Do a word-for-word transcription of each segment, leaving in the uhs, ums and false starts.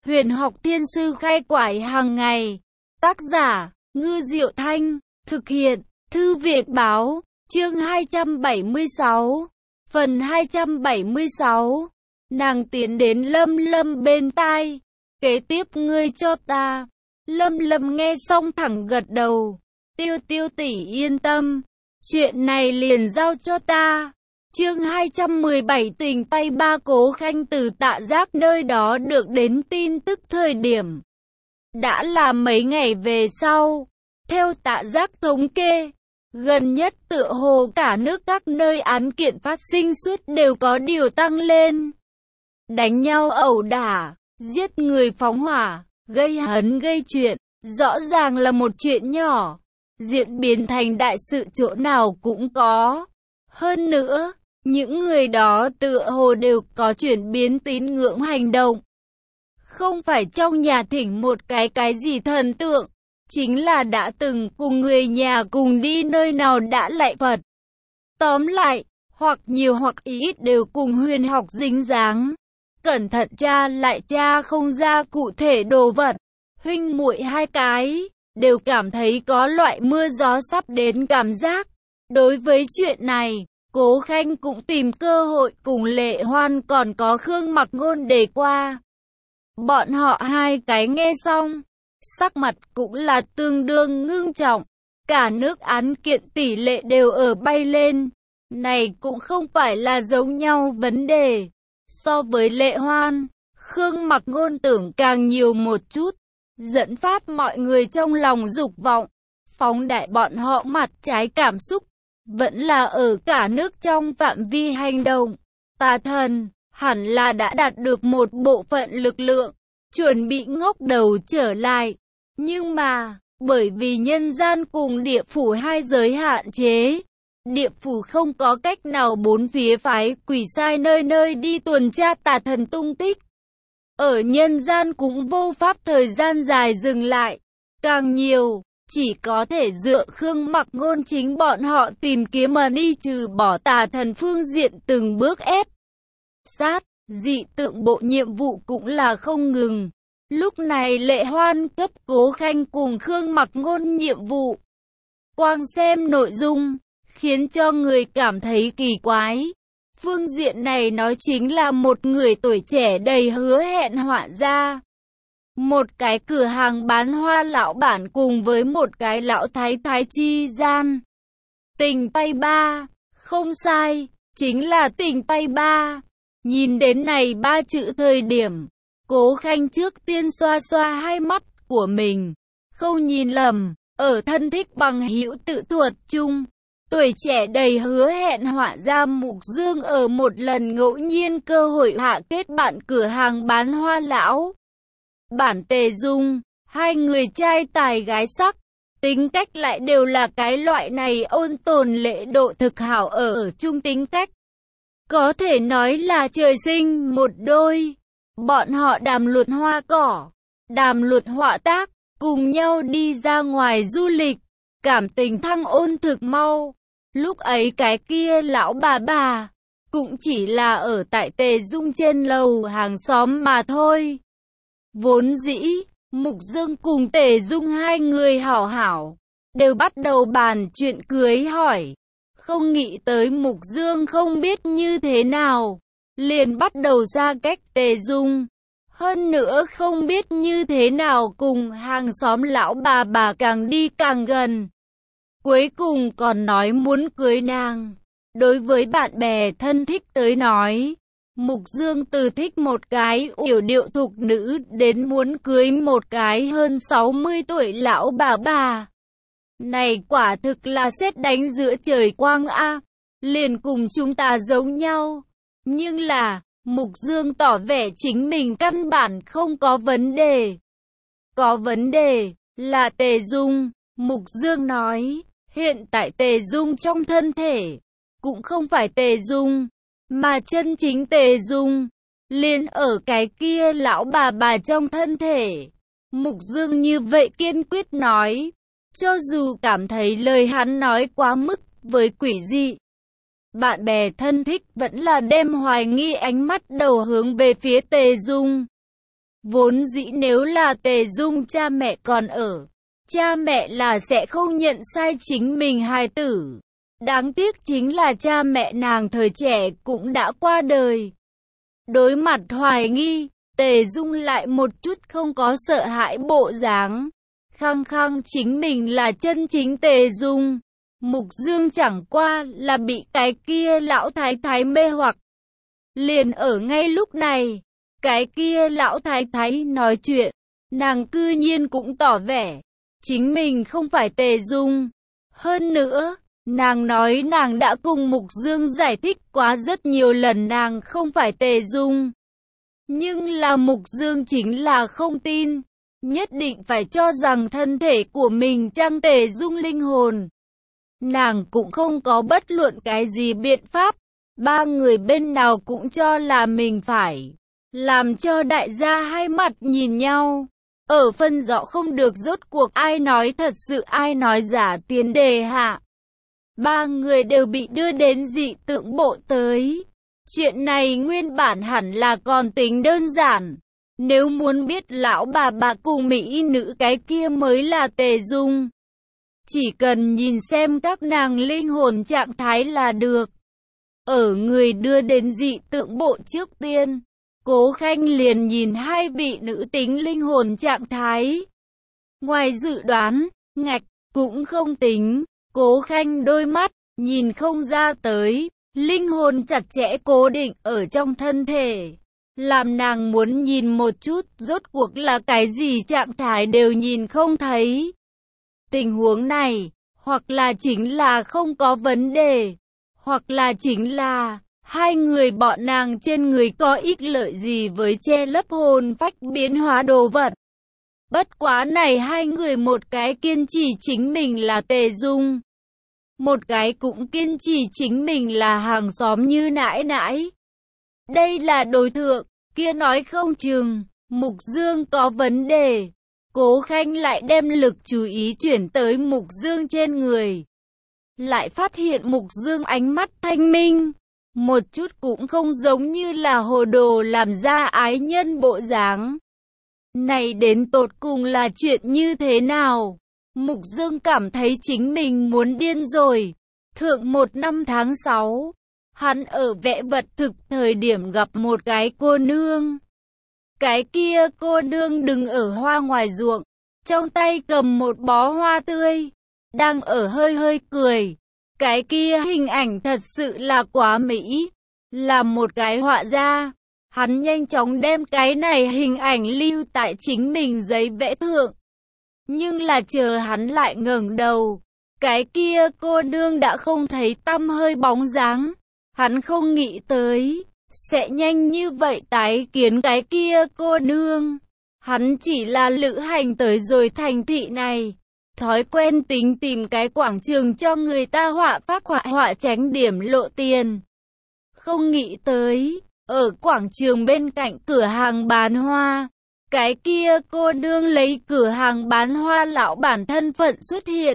Huyền học thiên sư khai quải hàng ngày. Tác giả, Ngư Diệu Thanh. Thực hiện, Thư viện Báo. Chương hai trăm bảy mươi sáu. Phần hai trăm bảy mươi sáu. Nàng tiến đến Lâm Lâm bên tai. Kế tiếp ngươi cho ta. Lâm Lâm nghe xong thẳng gật đầu. Tiêu Tiêu tỷ yên tâm. Chuyện này liền giao cho ta. Chương hai trăm mười bảy tình tay ba Cố Khanh từ Tạ Giác nơi đó được đến tin tức thời điểm. Đã là mấy ngày về sau. Theo Tạ Giác thống kê, gần nhất tựa hồ cả nước các nơi án kiện phát sinh suốt đều có điều tăng lên. Đánh nhau ẩu đả, giết người phóng hỏa, gây hấn gây chuyện, rõ ràng là một chuyện nhỏ, diễn biến thành đại sự chỗ nào cũng có. Hơn nữa, những người đó tựa hồ đều có chuyển biến tín ngưỡng hành động. Không phải trong nhà thỉnh một cái cái gì thần tượng, chính là đã từng cùng người nhà cùng đi nơi nào đã lạy Phật. Tóm lại, hoặc nhiều hoặc ít đều cùng huyền học dính dáng. Cẩn thận tra lại tra không ra cụ thể đồ vật. Huynh muội hai cái đều cảm thấy có loại mưa gió sắp đến cảm giác. Đối với chuyện này, Cố Khanh cũng tìm cơ hội cùng Lệ Hoan còn có Khương Mặc Ngôn đề qua. Bọn họ hai cái nghe xong, sắc mặt cũng là tương đương ngưng trọng. Cả nước án kiện tỷ lệ đều ở bay lên. Này cũng không phải là giống nhau vấn đề. So với Lệ Hoan, Khương Mặc Ngôn tưởng càng nhiều một chút, dẫn phát mọi người trong lòng dục vọng, phóng đại bọn họ mặt trái cảm xúc, vẫn là ở cả nước trong phạm vi hành động. Tà thần hẳn là đã đạt được một bộ phận lực lượng, chuẩn bị ngóc đầu trở lại. Nhưng mà, bởi vì nhân gian cùng địa phủ hai giới hạn chế, địa phủ không có cách nào bốn phía phái quỷ sai nơi nơi đi tuần tra tà thần tung tích. Ở nhân gian cũng vô pháp thời gian dài dừng lại. Càng nhiều, chỉ có thể dựa Khương Mặc Ngôn chính bọn họ tìm kiếm mà đi trừ bỏ tà thần phương diện từng bước ép sát, dị tượng bộ nhiệm vụ cũng là không ngừng. Lúc này Lệ Hoan cấp Cố Khanh cùng Khương Mặc Ngôn nhiệm vụ. Quang xem nội dung, khiến cho người cảm thấy kỳ quái. Phương diện này nói chính là một người tuổi trẻ đầy hứa hẹn họa ra. Một cái cửa hàng bán hoa lão bản cùng với một cái lão thái thái chi gian. Tình tay ba, không sai, chính là tình tay ba. Nhìn đến này ba chữ thời điểm, Cố Khanh trước tiên xoa xoa hai mắt của mình. Không nhìn lầm, ở thân thích bằng hữu tự thuật chung. Tuổi trẻ đầy hứa hẹn họa ra Mục Dương ở một lần ngẫu nhiên cơ hội hạ kết bạn cửa hàng bán hoa lão bản Tề Dung. Hai người trai tài gái sắc, tính cách lại đều là cái loại này ôn tồn lễ độ thực hảo ở, ở chung tính cách. Có thể nói là trời sinh một đôi. Bọn họ đàm luật hoa cỏ, đàm luật họa tác, cùng nhau đi ra ngoài du lịch, cảm tình thăng ôn thực mau. Lúc ấy cái kia lão bà bà, cũng chỉ là ở tại Tề Dung trên lầu hàng xóm mà thôi. Vốn dĩ, Mục Dương cùng Tề Dung hai người hảo hảo, đều bắt đầu bàn chuyện cưới hỏi. Không nghĩ tới Mục Dương không biết như thế nào, liền bắt đầu ra cách Tề Dung. Hơn nữa không biết như thế nào cùng hàng xóm lão bà bà càng đi càng gần. Cuối cùng còn nói muốn cưới nàng. Đối với bạn bè thân thích tới nói, Mục Dương từ thích một cái yểu điệu thục nữ đến muốn cưới một cái hơn sáu mươi tuổi lão bà bà. Này quả thực là sét đánh giữa trời quang a, liền cùng chúng ta giống nhau. Nhưng là, Mục Dương tỏ vẻ chính mình căn bản không có vấn đề. Có vấn đề là Tề Dung. Mục Dương nói, hiện tại Tề Dung trong thân thể, cũng không phải Tề Dung, mà chân chính Tề Dung, liền ở cái kia lão bà bà trong thân thể. Mục Dương như vậy kiên quyết nói, cho dù cảm thấy lời hắn nói quá mức với quỷ dị. Bạn bè thân thích vẫn là đem hoài nghi ánh mắt đầu hướng về phía Tề Dung. Vốn dĩ nếu là Tề Dung cha mẹ còn ở, cha mẹ là sẽ không nhận sai chính mình hài tử. Đáng tiếc chính là cha mẹ nàng thời trẻ cũng đã qua đời. Đối mặt hoài nghi, Tề Dung lại một chút không có sợ hãi bộ dáng. Khăng khăng chính mình là chân chính Tề Dung. Mục Dương chẳng qua là bị cái kia lão thái thái mê hoặc. Liền ở ngay lúc này, cái kia lão thái thái nói chuyện, nàng cư nhiên cũng tỏ vẻ chính mình không phải Tề Dung. Hơn nữa, nàng nói nàng đã cùng Mục Dương giải thích quá rất nhiều lần nàng không phải Tề Dung. Nhưng là Mục Dương chính là không tin, nhất định phải cho rằng thân thể của mình trang Tề Dung linh hồn. Nàng cũng không có bất luận cái gì biện pháp, ba người bên nào cũng cho là mình phải, làm cho đại gia hai mặt nhìn nhau. Ở phân rõ không được rốt cuộc ai nói thật sự ai nói giả tiền đề hạ. Ba người đều bị đưa đến dị tượng bộ tới. Chuyện này nguyên bản hẳn là còn tính đơn giản. Nếu muốn biết lão bà bà cùng mỹ nữ cái kia mới là Tề Dung, chỉ cần nhìn xem các nàng linh hồn trạng thái là được. Ở người đưa đến dị tượng bộ trước tiên, Cố Khanh liền nhìn hai vị nữ tính linh hồn trạng thái. Ngoài dự đoán, ngạch, cũng không tính, Cố Khanh đôi mắt, nhìn không ra tới, linh hồn chặt chẽ cố định ở trong thân thể. Làm nàng muốn nhìn một chút, rốt cuộc là cái gì trạng thái đều nhìn không thấy. Tình huống này, hoặc là chính là không có vấn đề, hoặc là chính là hai người bọn nàng trên người có ích lợi gì với che lấp hồn phách biến hóa đồ vật. Bất quá này hai người một cái kiên trì chính mình là Tề Dung, một cái cũng kiên trì chính mình là hàng xóm Như Nãi Nãi. Đây là đối tượng, kia nói không chừng Mục Dương có vấn đề. Cố Khanh lại đem lực chú ý chuyển tới Mục Dương trên người. Lại phát hiện Mục Dương ánh mắt thanh minh, một chút cũng không giống như là hồ đồ làm ra ái nhân bộ dáng. Này đến tột cùng là chuyện như thế nào? Mục Dương cảm thấy chính mình muốn điên rồi. Thượng một năm tháng sáu, hắn ở vẽ vật thực thời điểm gặp một cái cô nương. Cái kia cô nương đứng ở hoa ngoài ruộng, trong tay cầm một bó hoa tươi, đang ở hơi hơi cười. Cái kia hình ảnh thật sự là quá mỹ, là một cái họa gia. Hắn nhanh chóng đem cái này hình ảnh lưu tại chính mình giấy vẽ thượng. Nhưng là chờ hắn lại ngẩng đầu, cái kia cô nương đã không thấy tăm hơi bóng dáng. Hắn không nghĩ tới sẽ nhanh như vậy tái kiến cái kia cô nương. Hắn chỉ là lữ hành tới rồi thành thị này, thói quen tính tìm cái quảng trường cho người ta họa phác họa họa tránh điểm lộ tiền. Không nghĩ tới, ở quảng trường bên cạnh cửa hàng bán hoa, cái kia cô nương lấy cửa hàng bán hoa lão bản thân phận xuất hiện.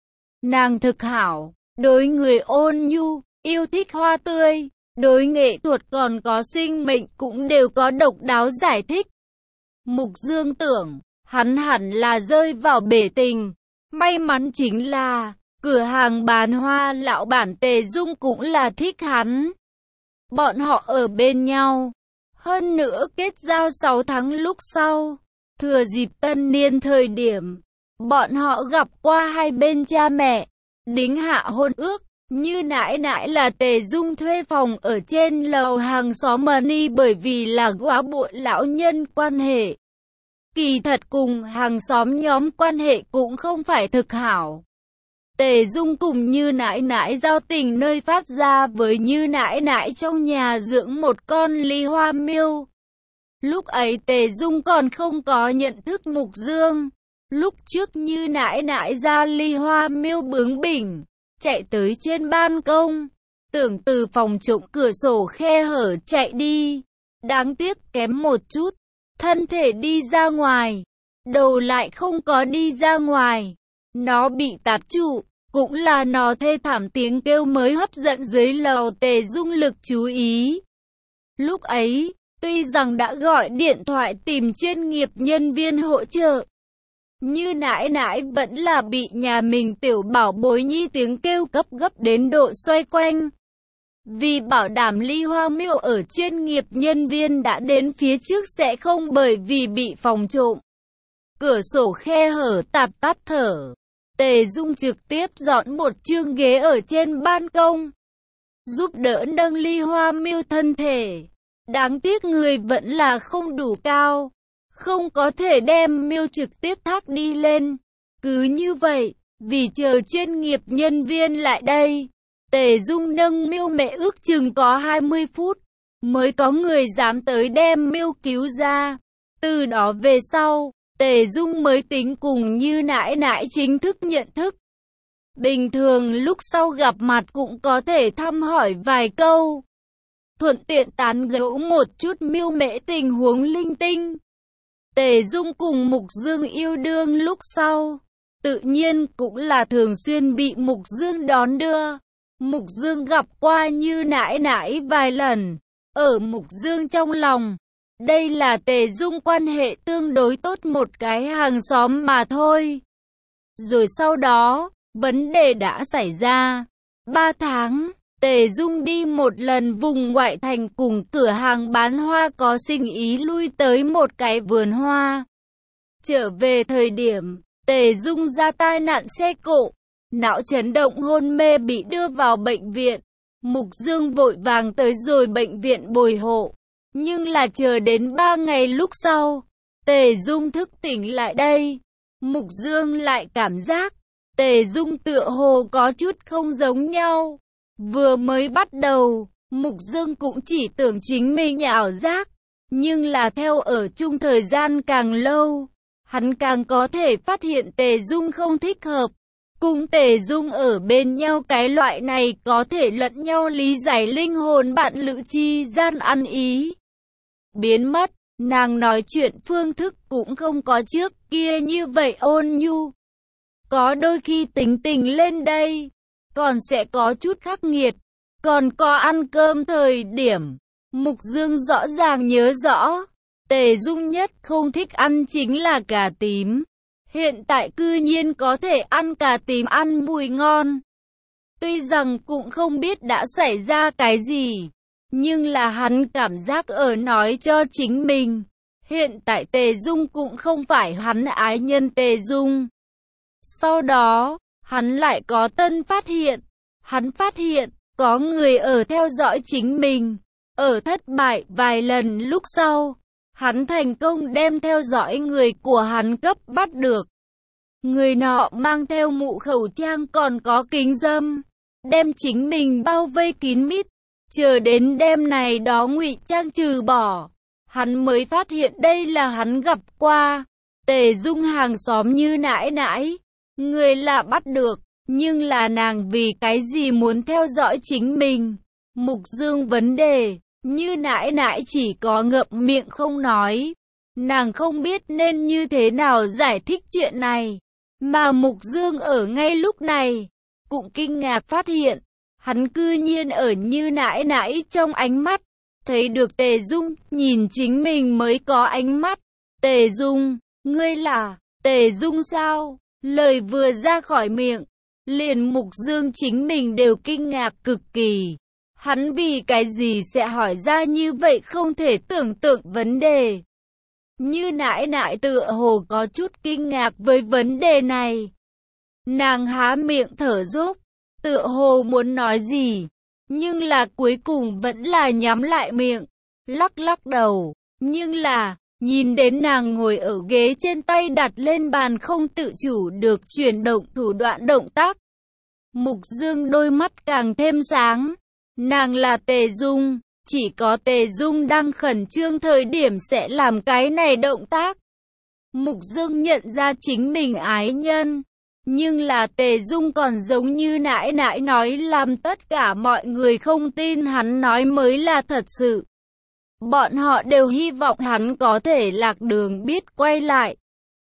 Nàng thực hảo, đối người ôn nhu, yêu thích hoa tươi, đối nghệ thuật còn có sinh mệnh cũng đều có độc đáo giải thích. Mục Dương tưởng, hắn hẳn là rơi vào bể tình. May mắn chính là, cửa hàng bán hoa lão bản Tề Dung cũng là thích hắn. Bọn họ ở bên nhau. Hơn nữa kết giao sáu tháng lúc sau, thừa dịp tân niên thời điểm, bọn họ gặp qua hai bên cha mẹ, đính hạ hôn ước. Như Nãi Nãi là Tề Dung thuê phòng ở trên lầu hàng xóm Mani bởi vì là góa bộ lão nhân quan hệ. Kỳ thật cùng hàng xóm nhóm quan hệ cũng không phải thực hảo. Tề Dung cùng Như Nãi Nãi giao tình nơi phát ra với Như Nãi Nãi trong nhà dưỡng một con ly hoa miêu. Lúc ấy Tề Dung còn không có nhận thức Mục Dương. Lúc trước Như Nãi Nãi ra ly hoa miêu bướng bỉnh, chạy tới trên ban công, tưởng từ phòng trộm cửa sổ khe hở chạy đi. Đáng tiếc kém một chút, thân thể đi ra ngoài, đầu lại không có đi ra ngoài. Nó bị tạp trụ, cũng là nó thê thảm tiếng kêu mới hấp dẫn dưới lầu Tề Dung lực chú ý. Lúc ấy, Tuy rằng đã gọi điện thoại tìm chuyên nghiệp nhân viên hỗ trợ, Như nãi nãi vẫn là bị nhà mình tiểu bảo bối nhi tiếng kêu cấp gấp đến độ xoay quanh. Vì bảo đảm Ly Hoa Miêu ở chuyên nghiệp nhân viên đã đến phía trước sẽ không bởi vì bị phòng trộm. Cửa sổ khe hở tạp tắt thở. Tề Dung trực tiếp dọn một chương ghế ở trên ban công, giúp đỡ nâng Ly Hoa Miêu thân thể. Đáng tiếc người vẫn là không đủ cao, không có thể đem Miêu trực tiếp thác đi lên. Cứ như vậy, vì chờ chuyên nghiệp nhân viên lại đây, Tề Dung nâng Miêu mẹ ước chừng có hai mươi phút, mới có người dám tới đem Miêu cứu ra. Từ đó về sau, Tề Dung mới tính cùng Như nãi nãi chính thức nhận thức. Bình thường lúc sau gặp mặt cũng có thể thăm hỏi vài câu, thuận tiện tán gẫu một chút Miêu mẹ tình huống linh tinh. Tề Dung cùng Mục Dương yêu đương lúc sau, tự nhiên cũng là thường xuyên bị Mục Dương đón đưa. Mục Dương gặp qua Như nãi nãi vài lần, ở Mục Dương trong lòng, đây là Tề Dung quan hệ tương đối tốt một cái hàng xóm mà thôi. Rồi sau đó, vấn đề đã xảy ra. Ba tháng, Tề Dung đi một lần vùng ngoại thành cùng cửa hàng bán hoa có sinh ý lui tới một cái vườn hoa. Trở về thời điểm, Tề Dung ra tai nạn xe cộ, não chấn động hôn mê bị đưa vào bệnh viện. Mục Dương vội vàng tới rồi bệnh viện bồi hộ. Nhưng là chờ đến ba ngày lúc sau, Tề Dung thức tỉnh lại đây. Mục Dương lại cảm giác, Tề Dung tựa hồ có chút không giống nhau. Vừa mới bắt đầu, Mục Dương cũng chỉ tưởng chính mình ảo giác. Nhưng là theo ở chung thời gian càng lâu, hắn càng có thể phát hiện Tề Dung không thích hợp. Cùng Tề Dung ở bên nhau cái loại này có thể lẫn nhau lý giải linh hồn bạn lữ chi gian ăn ý biến mất. Nàng nói chuyện phương thức cũng không có trước kia như vậy ôn nhu. Có đôi khi tính tình lên đây, còn sẽ có chút khắc nghiệt. Còn có ăn cơm thời điểm, Mục Dương rõ ràng nhớ rõ, Tề Dung nhất không thích ăn chính là cà tím. Hiện tại cư nhiên có thể ăn cà tím ăn mùi ngon. Tuy rằng cũng không biết đã xảy ra cái gì, nhưng là hắn cảm giác ở nói cho chính mình. Hiện tại Tề Dung cũng không phải hắn ái nhân Tề Dung. Sau đó, hắn lại có tân phát hiện. Hắn phát hiện, có người ở theo dõi chính mình. Ở thất bại vài lần lúc sau, hắn thành công đem theo dõi người của hắn cấp bắt được. Người nọ mang theo mũ khẩu trang còn có kính râm, đem chính mình bao vây kín mít. Chờ đến đêm này đó ngụy trang trừ bỏ, hắn mới phát hiện đây là hắn gặp qua Tề Dung hàng xóm Như nãi nãi. Người lạ bắt được, nhưng là nàng vì cái gì muốn theo dõi chính mình? Mục Dương vấn đề, Như nãi nãi chỉ có ngậm miệng không nói. Nàng không biết nên như thế nào giải thích chuyện này. Mà Mục Dương ở ngay lúc này, cũng kinh ngạc phát hiện, hắn cư nhiên ở Như nãi nãi trong ánh mắt, thấy được Tề Dung, nhìn chính mình mới có ánh mắt. Tề Dung, ngươi là Tề Dung sao? Lời vừa ra khỏi miệng, liền Mục Dương chính mình đều kinh ngạc cực kỳ. Hắn vì cái gì sẽ hỏi ra như vậy không thể tưởng tượng vấn đề. Như nãi nãi tựa hồ có chút kinh ngạc với vấn đề này. Nàng há miệng thở dốc, tựa hồ muốn nói gì, nhưng là cuối cùng vẫn là nhắm lại miệng, lắc lắc đầu. Nhưng là, nhìn đến nàng ngồi ở ghế trên tay đặt lên bàn không tự chủ được chuyển động thủ đoạn động tác. Mục Dương đôi mắt càng thêm sáng. Nàng là Tề Dung, chỉ có Tề Dung đang khẩn trương thời điểm sẽ làm cái này động tác. Mục Dương nhận ra chính mình ái nhân, nhưng là Tề Dung còn giống như nãi nãi nói làm tất cả mọi người không tin hắn nói mới là thật sự. Bọn họ đều hy vọng hắn có thể lạc đường biết quay lại,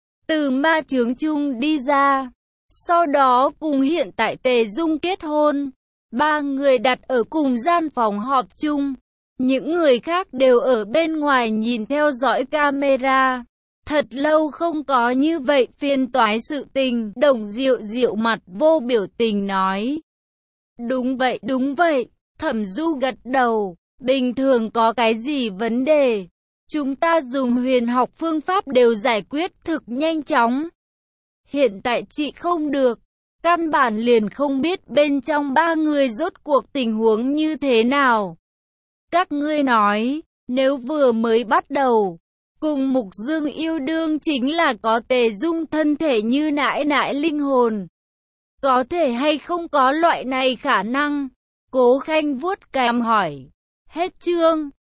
từ ma chướng chung đi ra, sau đó cùng hiện tại Tề Dung kết hôn. Ba người đặt ở cùng gian phòng họp chung. Những người khác đều ở bên ngoài nhìn theo dõi camera. Thật lâu không có như vậy phiền toái sự tình. Đồng Diệu Diệu mặt vô biểu tình nói. Đúng vậy, đúng vậy. Thẩm Du gật đầu. Bình thường có cái gì vấn đề? Chúng ta dùng huyền học phương pháp đều giải quyết thực nhanh chóng. Hiện tại chị không được. Căn bản liền không biết bên trong ba người rốt cuộc tình huống như thế nào. Các ngươi nói, nếu vừa mới bắt đầu, cùng Mục Dương yêu đương chính là có Tề Dung thân thể như nãi nãi linh hồn. Có thể hay không có loại này khả năng? Cố Khanh vuốt cằm hỏi. Hết chương.